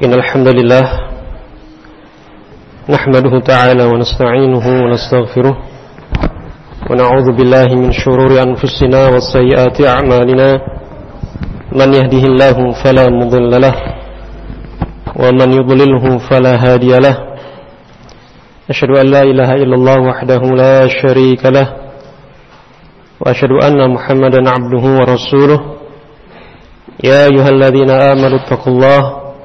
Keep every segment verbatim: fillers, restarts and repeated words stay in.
إن الحمد لله نحمده تعالى ونستعينه ونستغفره ونعوذ بالله من شرور أنفسنا وسيئات أعمالنا من يهده الله فلا مضل له ومن يضلله فلا هادي له أشهد أن لا إله إلا الله وحده لا شريك له وأشهد أن محمدا عبده ورسوله يا أيها الذين آمنوا اتقوا الله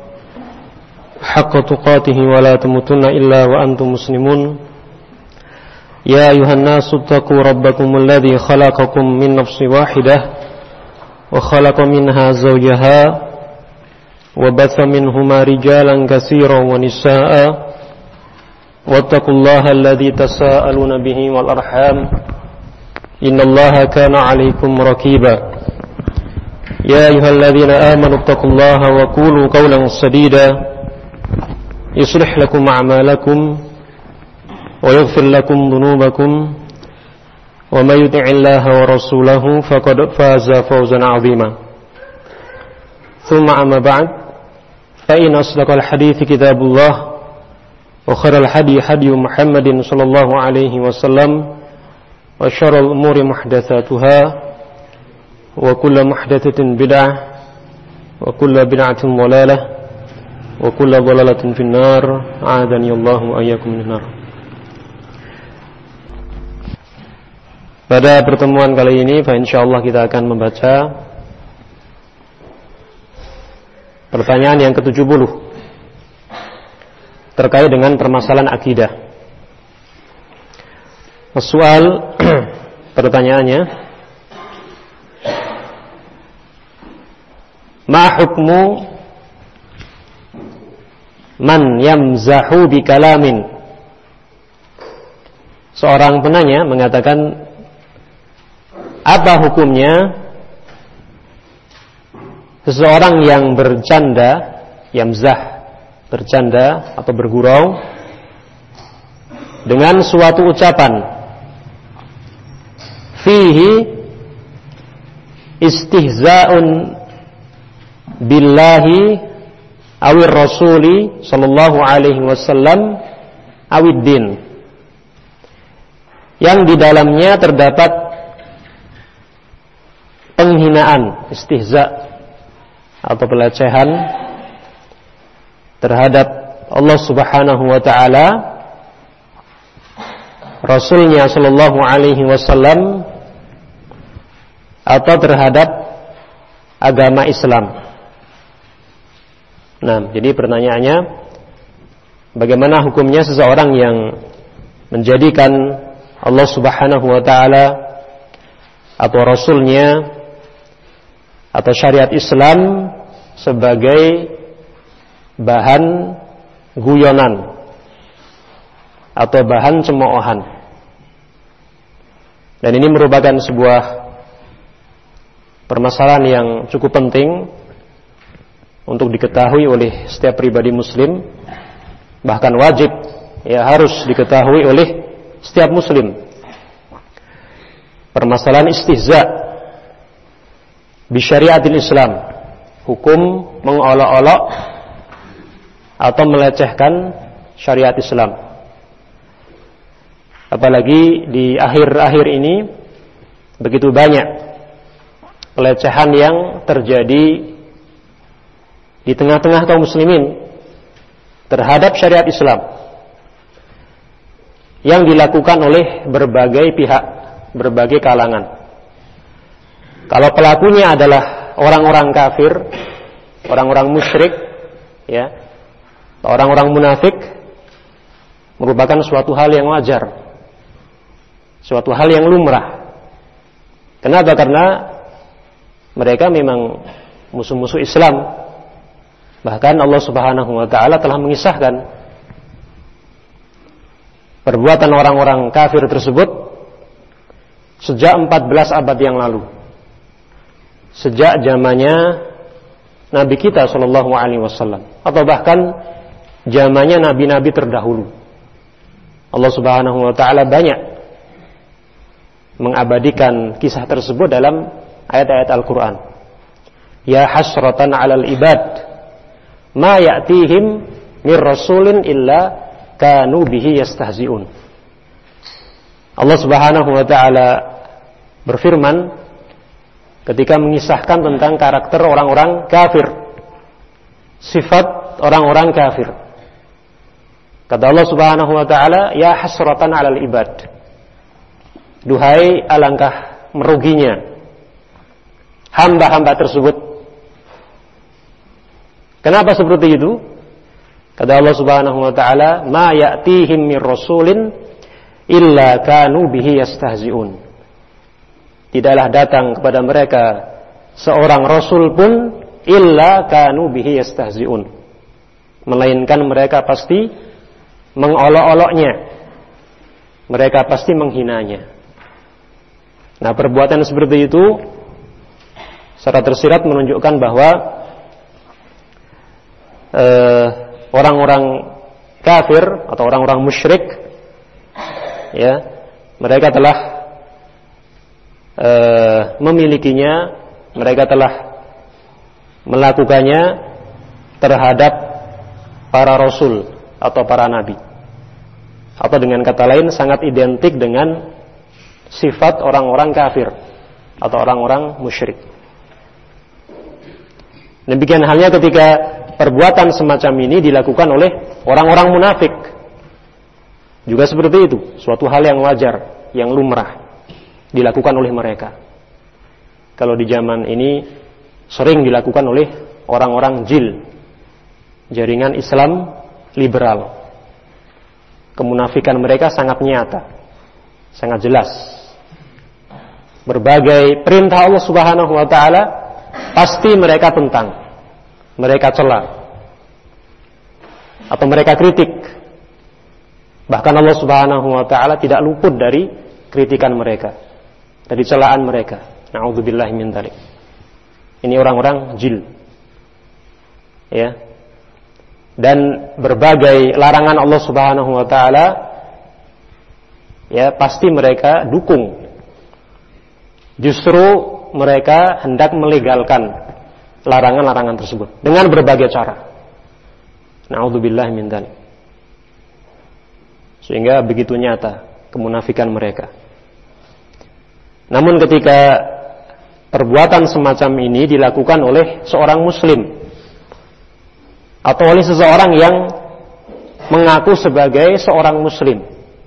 حق تقاته ولا تموتن إلا وأنتم مسلمون يا أيها الناس اتقوا ربكم الذي خلقكم من نفس واحدة وخلق منها زوجها وبث منهما رجالا كثيرا ونساء واتقوا الله الذي تساءلون به والأرحام إن الله كان عليكم رقيبا يا أيها الذين آمنوا اتقوا الله وقولوا قولا سديدا يصلح لكم أعمالكم ويغفر لكم ذنوبكم ومن يطع الله ورسوله فقد فاز فوزا عظيما ثم أما بعد فإن أصدق الحديث كتاب الله وخير الهدي هدي محمد صلى الله عليه وسلم وشر الأمور محدثاتها وكل محدثة بدعة وكل بدعة ضلالة وكل ضلالة في النار أعاذني الله وإياكم من النار. Pada pertemuan kali ini insyaallah kita akan membaca pertanyaan yang ketujuh puluh terkait dengan permasalahan akidah. Soal pertanyaannya, ma hukmu man yamzahu bi kalamin? Seorang penanya mengatakan, apa hukumnya seseorang yang bercanda, yamzah, bercanda atau bergurau dengan suatu ucapan fihi istihza'un billahi awir rasuli sallallahu alaihi wasallam awid din, yang di dalamnya terdapat penghinaan, istihza atau pelecehan terhadap Allah Subhanahu wa taala, Rasulnya sallallahu alaihi wasallam, atau terhadap agama Islam. Nah, jadi pertanyaannya, bagaimana hukumnya seseorang yang menjadikan Allah Subhanahu wa taala atau Rasulnya atau syariat Islam sebagai bahan guyonan atau bahan cemoohan. Dan ini merupakan sebuah permasalahan yang cukup penting untuk diketahui oleh setiap pribadi muslim, bahkan wajib, ya harus diketahui oleh setiap muslim. Permasalahan istihza bi syariatil Islam, hukum mengolok-olok atau melecehkan syariat Islam. Apalagi di akhir-akhir ini begitu banyak pelecehan yang terjadi di tengah-tengah kaum muslimin terhadap syariat Islam yang dilakukan oleh berbagai pihak, berbagai kalangan. Kalau pelakunya adalah orang-orang kafir, orang-orang musyrik, ya, orang-orang munafik, merupakan suatu hal yang wajar, suatu hal yang lumrah. Kenapa? Karena mereka memang musuh-musuh Islam. Bahkan Allah Subhanahu wa taala telah mengisahkan perbuatan orang-orang kafir tersebut sejak empat belas abad yang lalu. Sejak zamannya Nabi kita sallallahu alaihi wasallam, atau bahkan zamannya nabi-nabi terdahulu. Allah Subhanahu wa taala banyak mengabadikan kisah tersebut dalam ayat-ayat Al-Qur'an. Ya hasratan 'alal ibad ma ya'tihim mir rasulin illa kanu bihi yastahzi'un. Allah Subhanahu wa taala berfirman ketika mengisahkan tentang karakter orang-orang kafir, sifat orang-orang kafir. Kata Allah Subhanahu wa taala, ya hasratan 'alal ibad. Duhai alangkah meruginya hamba-hamba tersebut. Kenapa seperti itu? Kata Allah Subhanahu wa taala, ma ya'tihim mir rasulin illa kanu bihi yastahzi'un. Tidaklah datang kepada mereka seorang rasul pun illa kanu bihi yastahzi'un, melainkan mereka pasti mengolok-oloknya, mereka pasti menghinanya. Nah, perbuatan seperti itu secara tersirat menunjukkan bahwa eh, orang-orang kafir atau orang-orang musyrik, ya, mereka telah e, memilikinya, mereka telah melakukannya terhadap para rasul atau para nabi, atau dengan kata lain sangat identik dengan sifat orang-orang kafir atau orang-orang musyrik. Demikian halnya ketika perbuatan semacam ini dilakukan oleh orang-orang munafik, juga seperti itu, suatu hal yang wajar, yang lumrah dilakukan oleh mereka. Kalau di zaman ini sering dilakukan oleh orang-orang jil, jaringan Islam liberal. Kemunafikan mereka sangat nyata, sangat jelas. Berbagai perintah Allah Subhanahu wa taala pasti mereka tentang, mereka cela, atau mereka kritik. Bahkan Allah Subhanahu wa taala tidak luput dari kritikan mereka, dari celaan mereka. Na'udzubillahi min dzalik. Ini orang-orang jil. Ya. Dan berbagai larangan Allah Subhanahu wa taala, ya, pasti mereka dukung. Justru mereka hendak melegalkan larangan-larangan tersebut dengan berbagai cara. Na'udzubillahi min dzalik. Sehingga begitu nyata kemunafikan mereka. Namun ketika perbuatan semacam ini dilakukan oleh seorang muslim atau oleh seseorang yang mengaku sebagai seorang muslim,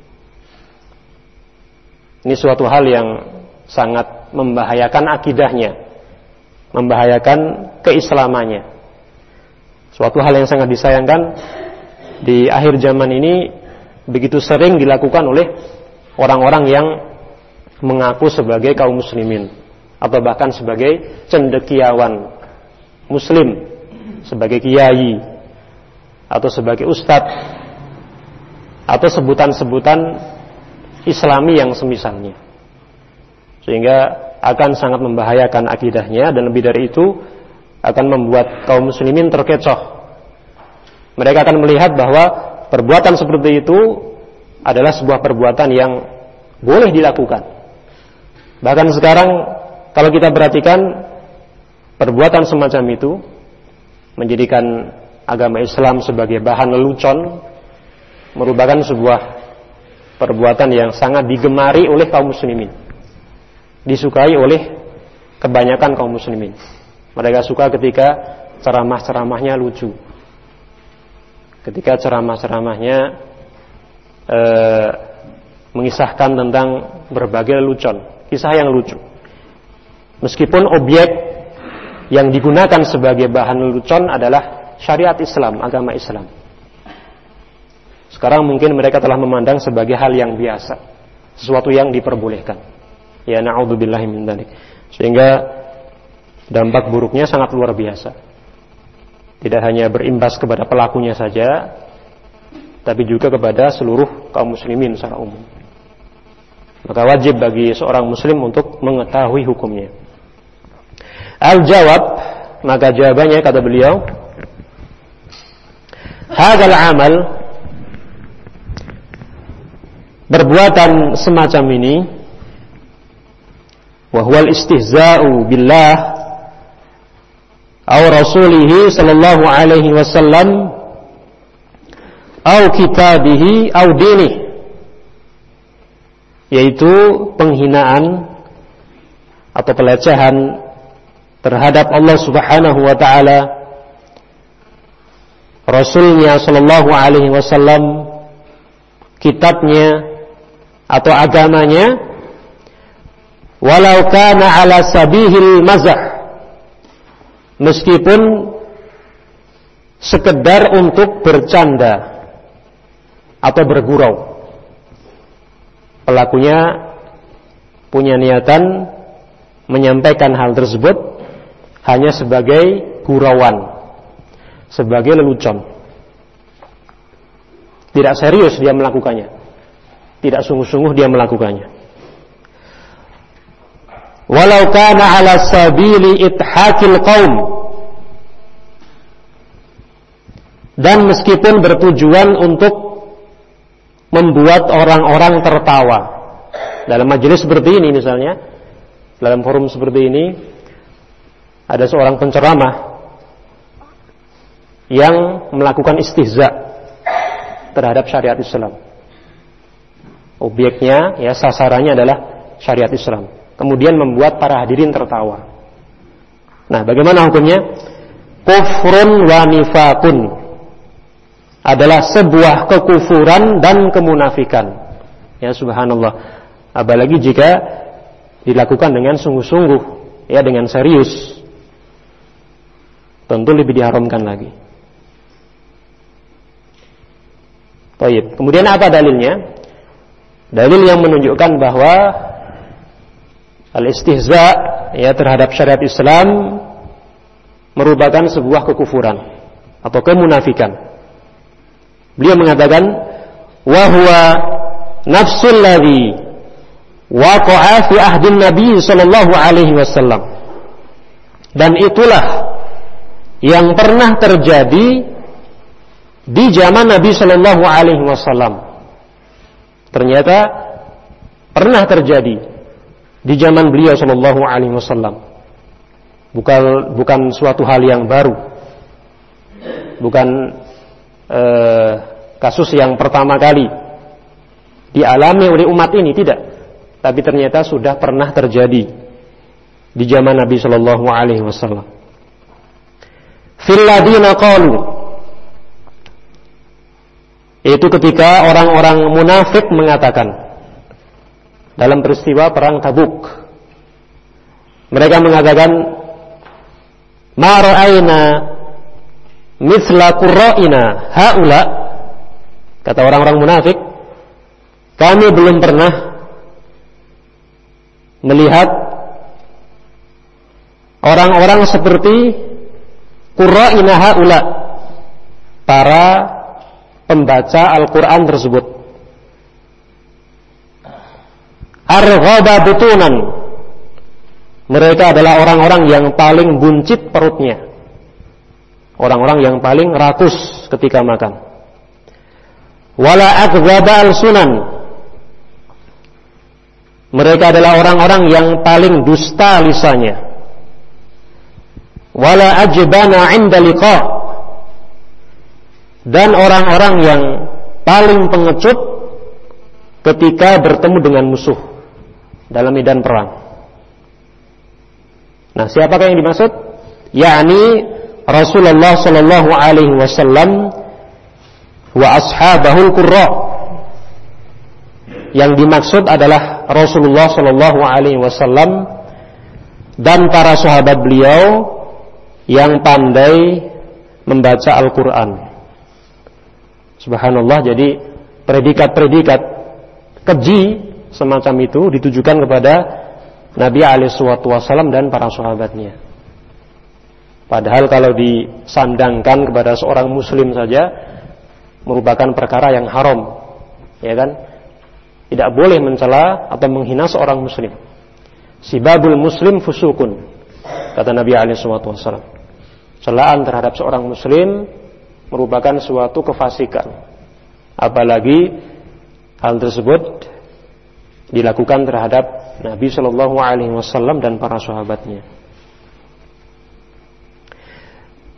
ini suatu hal yang sangat membahayakan akidahnya, membahayakan keislamannya. Suatu hal yang sangat disayangkan di akhir zaman ini begitu sering dilakukan oleh orang-orang yang mengaku sebagai kaum muslimin atau bahkan sebagai cendekiawan muslim, sebagai kiai atau sebagai ustadz atau sebutan-sebutan islami yang semisalnya, sehingga akan sangat membahayakan akidahnya dan lebih dari itu akan membuat kaum muslimin terkecoh. Mereka akan melihat bahwa perbuatan seperti itu adalah sebuah perbuatan yang boleh dilakukan. Bahkan sekarang kalau kita perhatikan, perbuatan semacam itu menjadikan agama Islam sebagai bahan lelucon merupakan sebuah perbuatan yang sangat digemari oleh kaum muslimin, disukai oleh kebanyakan kaum muslimin. Mereka suka ketika ceramah-ceramahnya lucu, ketika ceramah-ceramahnya e, mengisahkan tentang berbagai lelucon, kisah yang lucu. Meskipun objek yang digunakan sebagai bahan lelucon adalah syariat Islam, agama Islam. Sekarang mungkin mereka telah memandang sebagai hal yang biasa, sesuatu yang diperbolehkan. Ya, na'udzubillahi min dzalik. Sehingga dampak buruknya sangat luar biasa. Tidak hanya berimbas kepada pelakunya saja, tapi juga kepada seluruh kaum muslimin secara umum. Maka wajib bagi seorang muslim untuk mengetahui hukumnya. Al-jawab, maka jawabannya kata beliau, hadzal amal, perbuatan semacam ini, wa huwal istihza'u billah, au rasulihi sallallahu alaihi wasallam au kitabihi au dinih, yaitu penghinaan atau pelecehan terhadap Allah Subhanahu wa taala, Rasulnya sallallahu alaihi wasallam, kitabnya atau agamanya, walau kana ala sabihil mazah, meskipun sekedar untuk bercanda atau bergurau. Pelakunya punya niatan menyampaikan hal tersebut hanya sebagai gurauan, sebagai lelucon. Tidak serius dia melakukannya, tidak sungguh-sungguh dia melakukannya. Walau kana ala sabili ithakil qaum, dan meskipun bertujuan untuk membuat orang-orang tertawa. Dalam majelis seperti ini misalnya, dalam forum seperti ini, ada seorang penceramah yang melakukan istihza terhadap syariat Islam. Objeknya, ya sasarannya adalah syariat Islam. Kemudian membuat para hadirin tertawa. Nah, bagaimana hukumnya? Kufrun wa nifakun, adalah sebuah kekufuran dan kemunafikan. Ya subhanallah. Apalagi jika dilakukan dengan sungguh-sungguh, ya dengan serius, tentu lebih diharamkan lagi. Baik. Kemudian apa dalilnya? Dalil yang menunjukkan bahwa al-istihza, ya terhadap syariat Islam merupakan sebuah kekufuran atau kemunafikan. Beliau mengatakan, wa huwa nafsul ladzi waqa'a fi ahdin Nabi sallallahu alaihi wasallam. Dan itulah yang pernah terjadi di zaman Nabi sallallahu alaihi wasallam. Ternyata pernah terjadi di zaman beliau sallallahu alaihi wasallam. Bukan bukan suatu hal yang baru. Bukan eh, kasus yang pertama kali dialami oleh umat ini, tidak. Tapi ternyata sudah pernah terjadi di zaman Nabi sallallahu alaihi wasallam. Fil ladina qalu, itu ketika orang-orang munafik mengatakan dalam peristiwa perang Tabuk, mereka mengatakan, ma ra'ayna mithla qurra'ina haula, kata orang-orang munafik, kami belum pernah melihat orang-orang seperti qurra'ina haula, para pembaca Al-Quran tersebut. Arghaba butunan, mereka adalah orang-orang yang paling buncit perutnya, orang-orang yang paling rakus ketika makan. Wala akdzaba al-sunan, mereka adalah orang-orang yang paling dusta lisannya. Wala ajbana 'inda liqa, dan orang-orang yang paling pengecut ketika bertemu dengan musuh dalam medan perang. Nah, siapakah yang dimaksud? Yakni Rasulullah sallallahu alaihi wasallam wa ashabahul qurra. Yang dimaksud adalah Rasulullah sallallahu alaihi wasallam dan para sahabat beliau yang pandai membaca Al-Qur'an. Subhanallah, jadi predikat-predikat keji semacam itu ditujukan kepada Nabi alaihi wasallam dan para sahabatnya. Padahal kalau disandangkan kepada seorang muslim saja merupakan perkara yang haram, ya kan? Tidak boleh mencela atau menghina seorang muslim. Sibabul muslim fusukun, kata Nabi alaihi wasallam. Celaan terhadap seorang muslim merupakan suatu kefasikan. Apalagi hal tersebut dilakukan terhadap Nabi sallallahu alaihi wasallam dan para sahabatnya.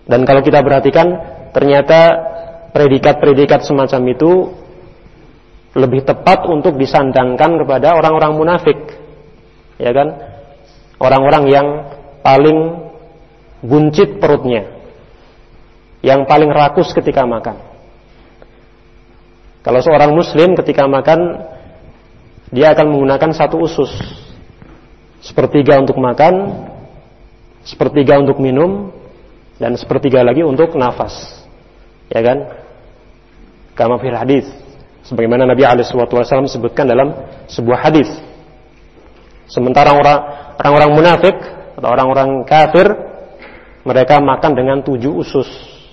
Dan kalau kita perhatikan, ternyata predikat-predikat semacam itu lebih tepat untuk disandangkan kepada orang-orang munafik, ya kan? Orang-orang yang paling buncit perutnya, yang paling rakus ketika makan. Kalau seorang muslim ketika makan, dia akan menggunakan satu usus, sepertiga untuk makan, sepertiga untuk minum, dan sepertiga lagi untuk nafas, ya kan? Kama fil hadis, sebagaimana Nabi alaihi wasallam sebutkan dalam sebuah hadis. Sementara orang orang-orang munafik atau orang-orang kafir, mereka makan dengan tujuh usus.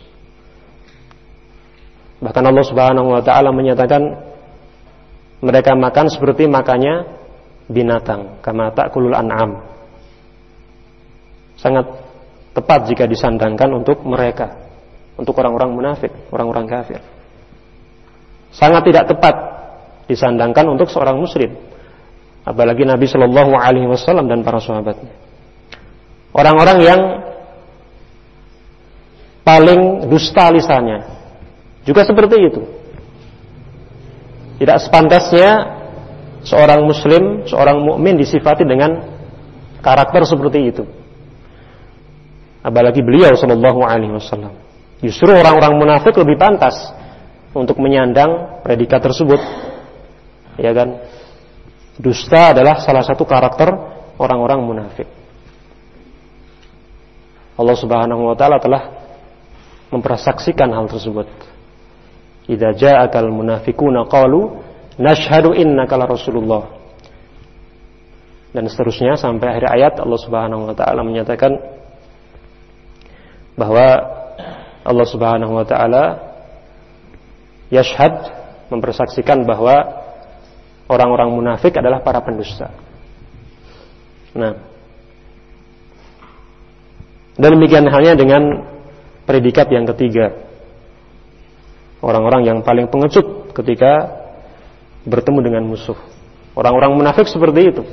Bahkan Allah Subhanahu wa taala menyatakan mereka makan seperti makannya binatang, kama ta'kulul an'am. Sangat tepat jika disandangkan untuk mereka, untuk orang-orang munafik, orang-orang kafir. Sangat tidak tepat disandangkan untuk seorang muslim, apalagi Nabi Shallallahu Alaihi Wasallam dan para sahabatnya. Orang-orang yang paling dusta lisannya juga seperti itu. Tidak sepantasnya seorang muslim, seorang mukmin disifati dengan karakter seperti itu. Apalagi beliau Shallallahu Alaihi Wasallam. Justru orang-orang munafik lebih pantas untuk menyandang predikat tersebut, ya kan? Dusta adalah salah satu karakter orang-orang munafik. Allah Subhanahu wa taala telah mempersaksikan hal tersebut. Idza ja'akal munafiquna qalu nashhadu innaka la rasulullah. Dan seterusnya sampai akhir ayat Allah Subhanahu wa taala menyatakan bahwa Allah Subhanahu wa taala yashhad, mempersaksikan bahwa orang-orang munafik adalah para pendusta. Nah, dan demikian halnya dengan predikat yang ketiga. Orang-orang yang paling pengecut ketika bertemu dengan musuh. Orang-orang munafik seperti itu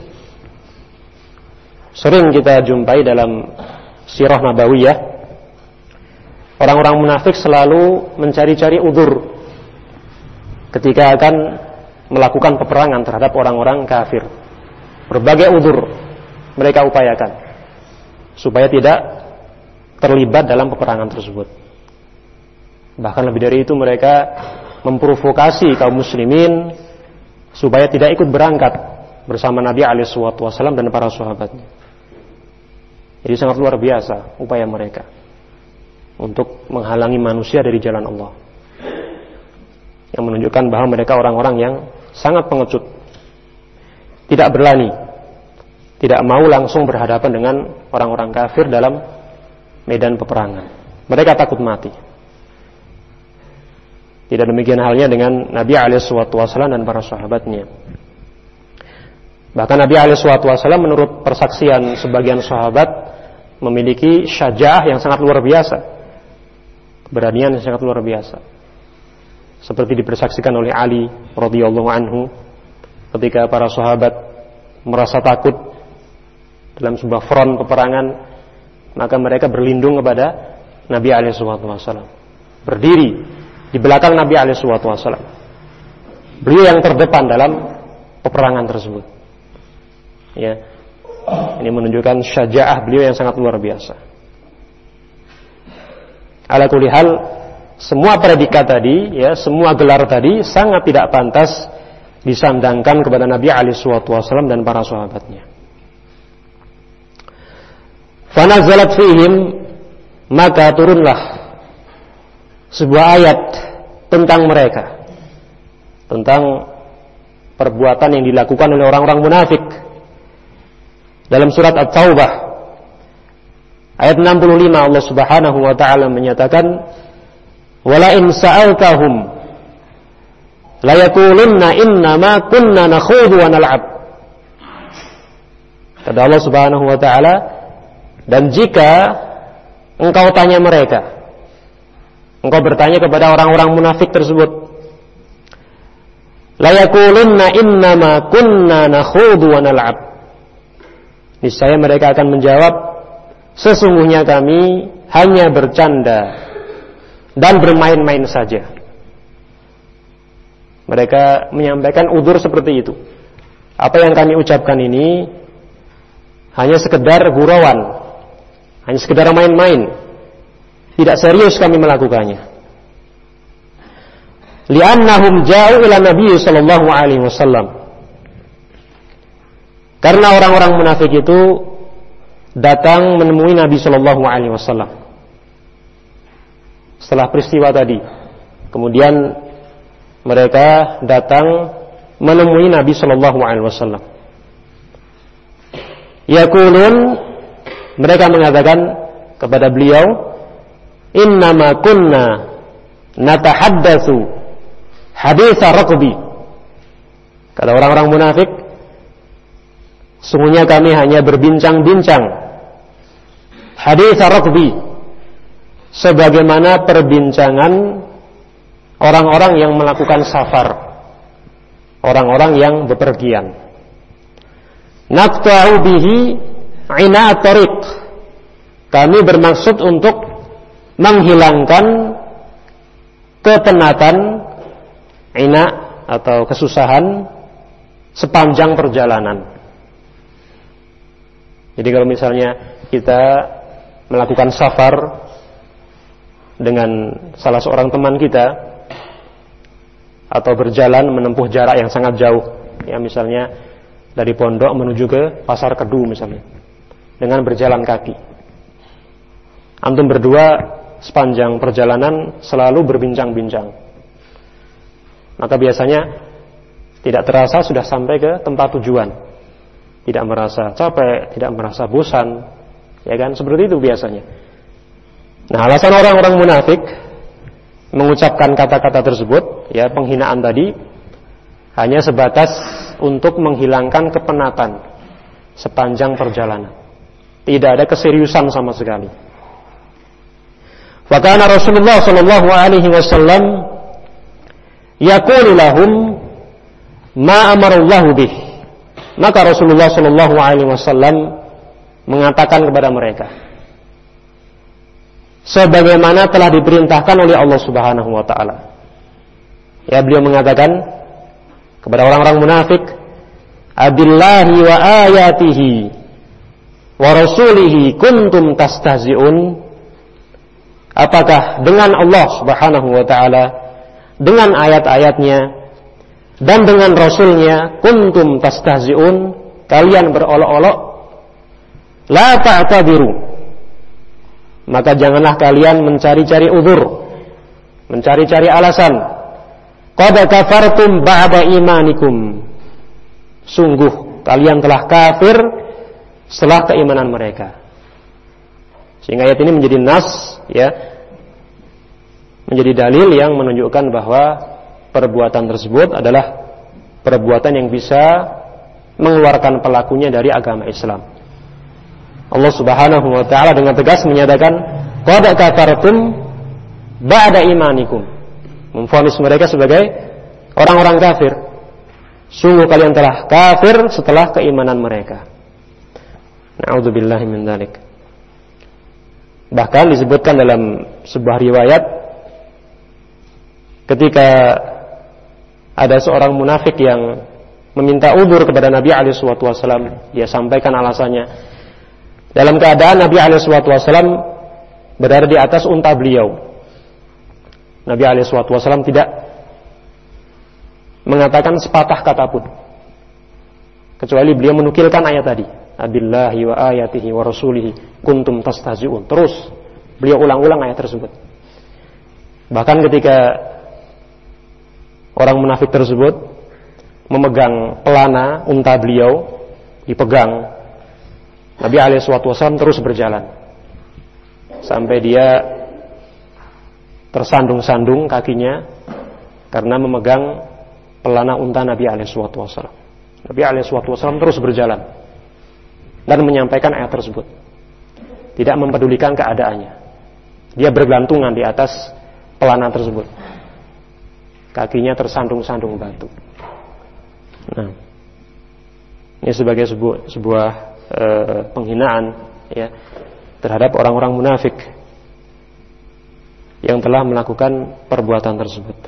sering kita jumpai dalam sirah nabawiyah. Orang-orang munafik selalu mencari-cari udzur ketika akan melakukan peperangan terhadap orang-orang kafir. Berbagai udzur mereka upayakan supaya tidak terlibat dalam peperangan tersebut. Bahkan lebih dari itu, mereka memprovokasi kaum muslimin supaya tidak ikut berangkat bersama Nabi alaihi wasallam dan para sahabatnya. Jadi sangat luar biasa upaya mereka untuk menghalangi manusia dari jalan Allah, yang menunjukkan bahwa mereka orang-orang yang sangat pengecut, tidak berani, tidak mau langsung berhadapan dengan orang-orang kafir dalam medan peperangan. Mereka takut mati. Tidak demikian halnya dengan Nabi alaihi wasallam dan para sahabatnya. Bahkan Nabi alaihi wasallam menurut persaksian sebagian sahabat memiliki syaja'ah yang sangat luar biasa, keberanian yang sangat luar biasa. Seperti dipersaksikan oleh Ali radhiyallahu anhu ketika para sahabat merasa takut dalam sebuah front peperangan, maka mereka berlindung kepada Nabi alaihi wasallam, berdiri di belakang Nabi alaihi wasallam. Beliau yang terdepan dalam peperangan tersebut. Ya. Ini menunjukkan syaja'ah beliau yang sangat luar biasa. Ala kulli hal, semua predikat tadi, ya, semua gelar tadi sangat tidak pantas disandangkan kepada Nabi alaihi wasallam dan para sahabatnya. Fanazalat fihim, maka turunlah sebuah ayat tentang mereka, tentang perbuatan yang dilakukan oleh orang-orang munafik. Dalam surat At-Taubah ayat enam puluh lima, Allah Subhanahu wa taala menyatakan, "Wala in sa'altahum la yaqulunna innama kunna nakhudu wa nal'ab." Kata Allah Subhanahu wa taala, dan jika engkau tanya mereka, engkau bertanya kepada orang-orang munafik tersebut, la yaqulunna innama kunna nakhudu wa nal'ab, niscaya mereka akan menjawab, sesungguhnya kami hanya bercanda dan bermain-main saja. Mereka menyampaikan udzur seperti itu. Apa yang kami ucapkan ini hanya sekedar gurauan, hanya sekedar main-main. Tidak serius kami melakukannya. Li'annahum ja'u ila Nabi sallallahu alaihi wasallam. Karena orang-orang munafik itu datang menemui Nabi sallallahu alaihi wasallam. Setelah peristiwa tadi, kemudian mereka datang menemui Nabi sallallahu alaihi wasallam. Yaqulun, mereka mengatakan kepada beliau, innama kunna natahaddatsu haditsa raqbi. Kata orang-orang munafik, sungguhnya kami hanya berbincang-bincang haditsa raqbi, sebagaimana perbincangan orang-orang yang melakukan safar, orang-orang yang bepergian. Naqta'u bihi 'ina tariq. Kami bermaksud untuk menghilangkan kepenatan, ina atau kesusahan sepanjang perjalanan. Jadi kalau misalnya kita melakukan safar dengan salah seorang teman kita, atau berjalan menempuh jarak yang sangat jauh, ya misalnya dari pondok menuju ke Pasar Kedu misalnya, dengan berjalan kaki. Antum berdua sepanjang perjalanan selalu berbincang-bincang. Maka biasanya tidak terasa sudah sampai ke tempat tujuan. Tidak merasa capek, tidak merasa bosan, ya kan? Seperti itu biasanya. Nah, alasan orang-orang munafik mengucapkan kata-kata tersebut, ya penghinaan tadi, hanya sebatas untuk menghilangkan kepenatan sepanjang perjalanan. Tidak ada keseriusan sama sekali. Wa kana Rasulullah sallallahu alaihi wasallam yaqulu lahum ma amarallahu bih. Maka Rasulullah sallallahu alaihi wasallam mengatakan kepada mereka sebagaimana telah diperintahkan oleh Allah Subhanahu wa taala. Ya, beliau mengatakan kepada orang-orang munafik, abillahi wa ayatihi wa rasulihi kuntum tastahzi'un. Apakah dengan Allah Subhanahu wa taala, dengan ayat-ayatnya dan dengan rasulnya kuntum tastahzi'un, kalian berolok-olok? La ta'tabiru, maka janganlah kalian mencari-cari uzur, mencari-cari alasan. Qad kafartum ba'da imanikum, sungguh kalian telah kafir setelah keimanan mereka. Sehingga ayat ini menjadi nas, ya, menjadi dalil yang menunjukkan bahwa perbuatan tersebut adalah perbuatan yang bisa mengeluarkan pelakunya dari agama Islam. Allah Subhanahu wa taala dengan tegas menyatakan qad kafartum ba'da imanikum, memvonis mereka sebagai orang-orang kafir. Sungguh kalian telah kafir setelah keimanan mereka. Na'udzubillahi min dzalik. Bahkan disebutkan dalam sebuah riwayat, ketika ada seorang munafik yang meminta udzur kepada Nabi alaihi wasallam, dia sampaikan alasannya dalam keadaan Nabi alaihi wasallam berada di atas unta beliau. Nabi alaihi wasallam tidak mengatakan sepatah kata pun, kecuali beliau menukilkan ayat tadi, abillahi wa ayatihi wa rasulihi kuntum tastahzi'un. Terus beliau ulang-ulang ayat tersebut. Bahkan ketika orang munafik tersebut memegang pelana unta beliau, dipegang, Nabi alaihi wasallam terus berjalan sampai dia tersandung-sandung kakinya karena memegang pelana unta Nabi alaihi wasallam. Nabi alaihi wasallam terus berjalan dan menyampaikan ayat tersebut, tidak mempedulikan keadaannya. Dia bergantungan di atas pelana tersebut, kakinya tersandung-sandung batu. Nah, ini sebagai sebuah, sebuah e, penghinaan, ya, terhadap orang-orang munafik yang telah melakukan perbuatan tersebut.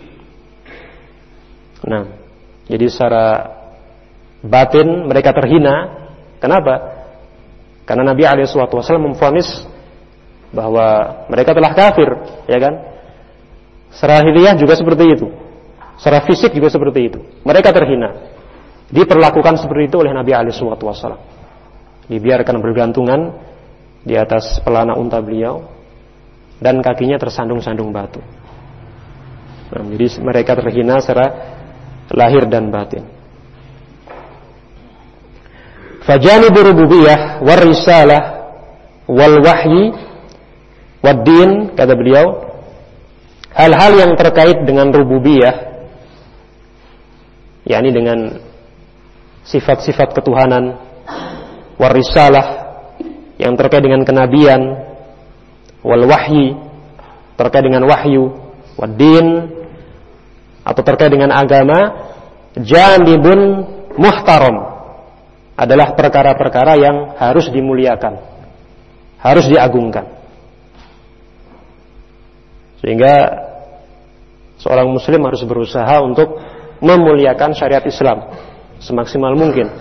Nah, jadi secara batin mereka terhina. Kenapa? Karena Nabi alaihi wasallam memvonis bahwa mereka telah kafir, ya kan? Secara hidayah juga seperti itu. Secara fisik juga seperti itu. Mereka terhina. Diperlakukan seperti itu oleh Nabi alaihi wasallam. Dibiarkan bergantungan di atas pelana unta beliau dan kakinya tersandung-sandung batu. Nah, jadi mereka terhina secara lahir dan batin. Fajanibu rububiyah war risalah wal wahyi wad din, kata beliau, hal-hal yang terkait dengan rububiyah, yakni dengan sifat-sifat ketuhanan, war risalah yang terkait dengan kenabian, wal wahyi terkait dengan wahyu, wad din atau terkait dengan agama, janibun muhtaram adalah perkara-perkara yang harus dimuliakan, harus diagungkan. Sehingga seorang muslim harus berusaha untuk memuliakan syariat Islam semaksimal mungkin,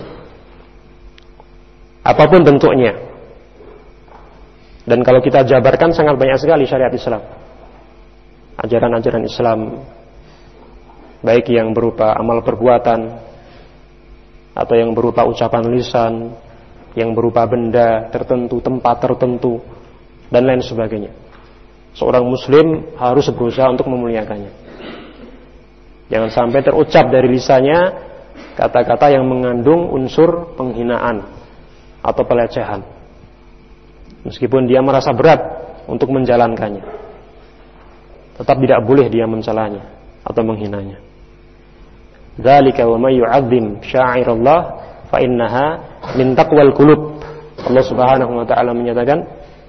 apapun bentuknya. Dan kalau kita jabarkan sangat banyak sekali syariat Islam, ajaran-ajaran Islam, baik yang berupa amal perbuatan atau yang berupa ucapan lisan, yang berupa benda tertentu, tempat tertentu, dan lain sebagainya. Seorang muslim harus berusaha untuk memuliakannya. Jangan sampai terucap dari lisannya kata-kata yang mengandung unsur penghinaan atau pelecehan, meskipun dia merasa berat untuk menjalankannya. Tetap tidak boleh dia mencelanya atau menghinanya. Dzalika wa may yu'azzim sya'airallah fa innaha min taqwal qulub. Allah Subhanahu wa taala menyatakan,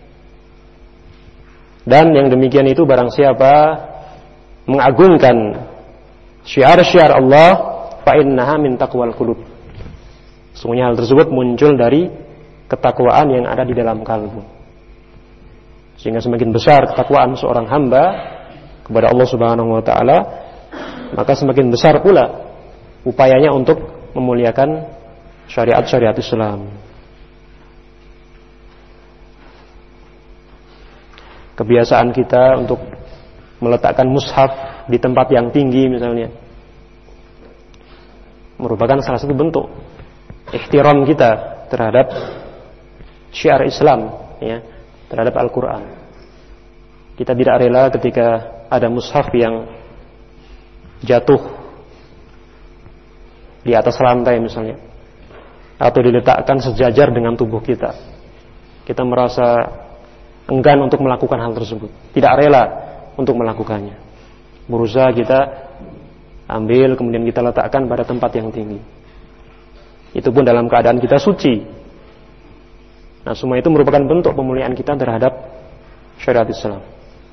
dan yang demikian itu barang siapa mengagungkan syiar-syiar Allah, fa innaha min taqwal qulub. Sungguhnya hal tersebut muncul dari ketakwaan yang ada di dalam kalbu. Sehingga semakin besar ketakwaan seorang hamba kepada Allah Subhanahu wa taala, maka semakin besar pula upayanya untuk memuliakan syariat-syariat Islam. Kebiasaan kita untuk meletakkan mushaf di tempat yang tinggi misalnya merupakan salah satu bentuk ihtiram kita terhadap syiar Islam, ya, terhadap Al-Quran. Kita tidak rela ketika ada mushaf yang jatuh di atas lantai misalnya, atau diletakkan sejajar dengan tubuh kita. Kita merasa enggan untuk melakukan hal tersebut, tidak rela untuk melakukannya. Berusaha kita ambil kemudian kita letakkan pada tempat yang tinggi. Itu pun dalam keadaan kita suci. Nah, semua itu merupakan bentuk pemuliaan kita terhadap syariat Islam.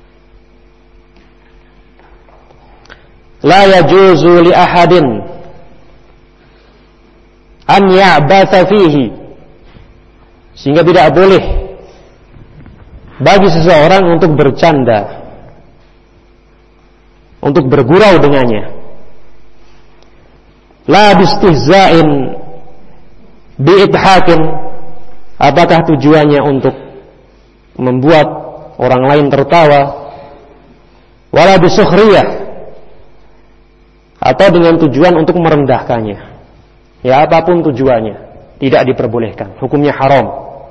La yajuzu li ahadin an ya'batha fihi, sehingga tidak boleh bagi seseorang untuk bercanda, untuk bergurau dengannya. La bistihza'in bi'idhakin, apakah tujuannya untuk membuat orang lain tertawa, wala bisukhriyah, atau dengan tujuan untuk merendahkannya. Ya, apapun tujuannya, tidak diperbolehkan, hukumnya haram.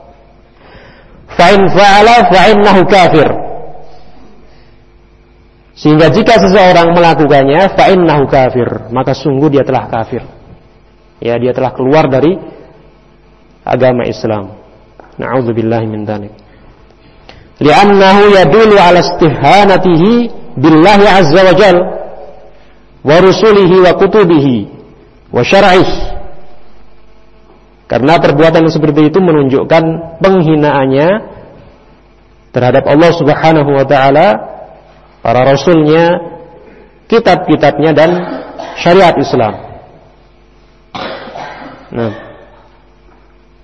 Fa in fa'ala fa innahu kafir, sehingga jika seseorang melakukannya, fa innahu kafir, maka sungguh dia telah kafir. Ya, dia telah keluar dari agama Islam. Na'udzubillahi min dzalik. Li'annahu yadullu 'ala istihanatihi billahi 'azza wa jalla wa rusulihi wa kutubihi wa syar'ihi. Karena perbuatan yang seperti itu menunjukkan penghinaannya terhadap Allah Subhanahu wa taala, para rasulnya, kitab-kitabnya, dan syariat Islam. Nah,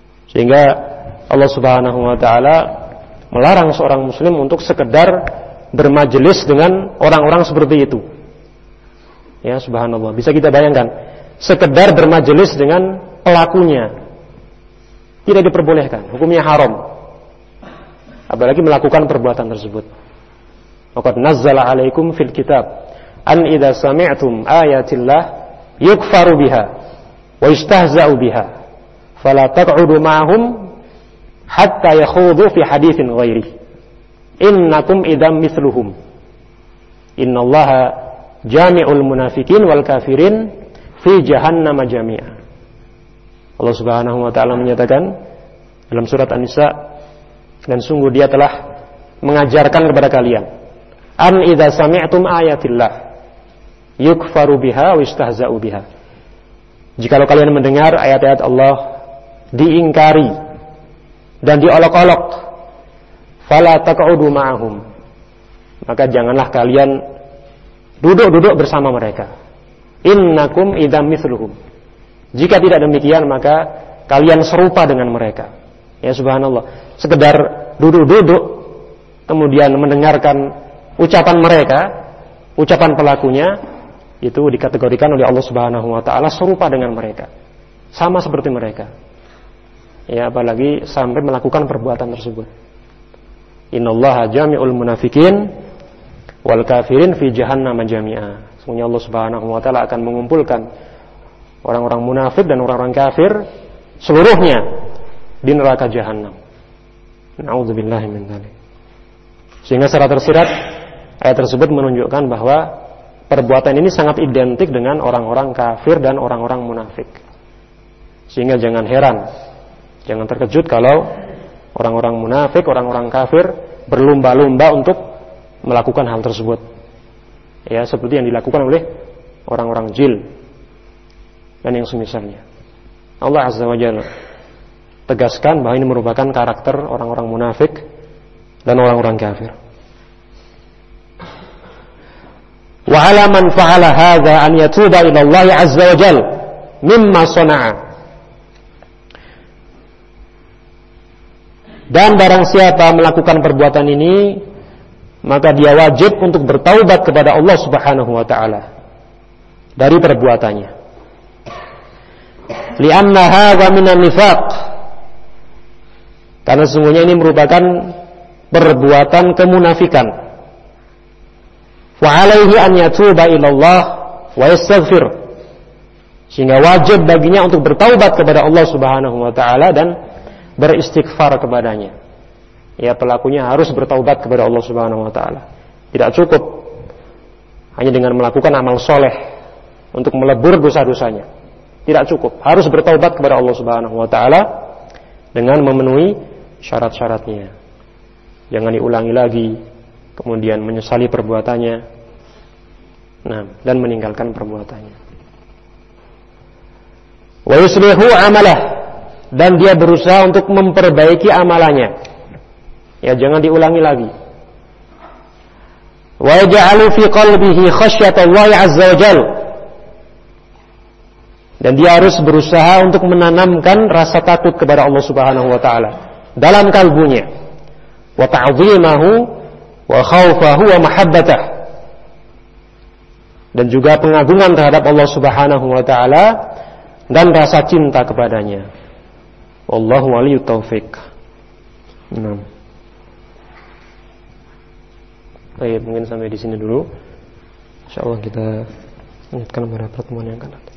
sehingga Allah Subhanahu wa taala melarang seorang muslim untuk sekedar bermajelis dengan orang-orang seperti itu. Ya, subhanallah. Bisa kita bayangkan, sekedar bermajelis dengan pelakunya tidak diperbolehkan, hukumnya haram. Apalagi melakukan perbuatan tersebut. Waqad nazzala 'alaikum fil kitab an idza sami'tum ayatillah yukfaru biha wa yustahza'u biha fala taq'udu ma'hum hatta yakhudu fi haditsin ghairi innakum idzam mithluhum innallaha jami'ul munafiqin wal kafirin fi jahannam jami'a. Allah Subhanahu wa taala menyatakan dalam surat An-Nisa, dan sungguh Dia telah mengajarkan kepada kalian, an idza sami'tum ayatillah yukfaru biha wa yustahza'u biha. Jikalau kalian mendengar ayat-ayat Allah diingkari dan diolok-olok, fala taq'udu ma'ahum, maka janganlah kalian duduk-duduk bersama mereka. Innakum idzam mithluhum. Jika tidak demikian, maka kalian serupa dengan mereka. Ya, subhanallah. Sekedar duduk-duduk kemudian mendengarkan ucapan mereka, ucapan pelakunya, itu dikategorikan oleh Allah Subhanahu wa taala serupa dengan mereka, sama seperti mereka. Ya, apalagi sampai melakukan perbuatan tersebut. Innallaha jami'ul munafiqin wal kafirin fi jahannam jami'a. Sesungguhnya Allah Subhanahu wa taala akan mengumpulkan orang-orang munafik dan orang-orang kafir seluruhnya di neraka jahanam. Na'udzubillahi min dzalik. Sehingga secara tersirat ayat tersebut menunjukkan bahwa perbuatan ini sangat identik dengan orang-orang kafir dan orang-orang munafik. Sehingga jangan heran, jangan terkejut kalau orang-orang munafik, orang-orang kafir berlomba-lomba untuk melakukan hal tersebut. Ya, seperti yang dilakukan oleh orang-orang jil dan yang semisalnya. Allah Azza wa Jalla tegaskan bahwa ini merupakan karakter orang-orang munafik dan orang-orang kafir. Wa 'ala man fa'ala hadza an yatuba ila Allah Azza wa Jalla mimma sana'a. Dan barang siapa melakukan perbuatan ini, maka dia wajib untuk bertaubat kepada Allah Subhanahu wa taala dari perbuatannya. Li'anna hadza minan nifaq. Karena sesungguhnya ini merupakan perbuatan kemunafikan. Wa 'alaihi an yatuba ila Allah wa yastaghfir. Sehingga wajib baginya untuk bertaubat kepada Allah Subhanahu wa taala dan beristighfar kepadanya. Ya, pelakunya harus bertaubat kepada Allah Subhanahu wa taala. Tidak cukup hanya dengan melakukan amal soleh untuk melebur dosa-dosanya. Tidak cukup, harus bertaubat kepada Allah Subhanahu wa taala dengan memenuhi syarat-syaratnya. Jangan diulangi lagi, kemudian menyesali perbuatannya, nah, dan meninggalkan perbuatannya. Wa yuslihu amalah, dan dia berusaha untuk memperbaiki amalannya. Ya, jangan diulangi lagi. Wa yaj'alu fi qalbihi khasyatallahi 'azza wa jalla. Dan dia harus berusaha untuk menanamkan rasa takut kepada Allah Subhanahu wa taala dalam kalbunya. Wa ta'dhimahu wa khaufahu wa mahabbatah. Dan juga pengagungan terhadap Allah Subhanahu wa taala dan rasa cinta kepadanya. Wallahu waliyut taufik. Nah. Baik, mungkin sampai di sini dulu. Insyaallah kita lanjutkan pada pertemuan yang akan datang.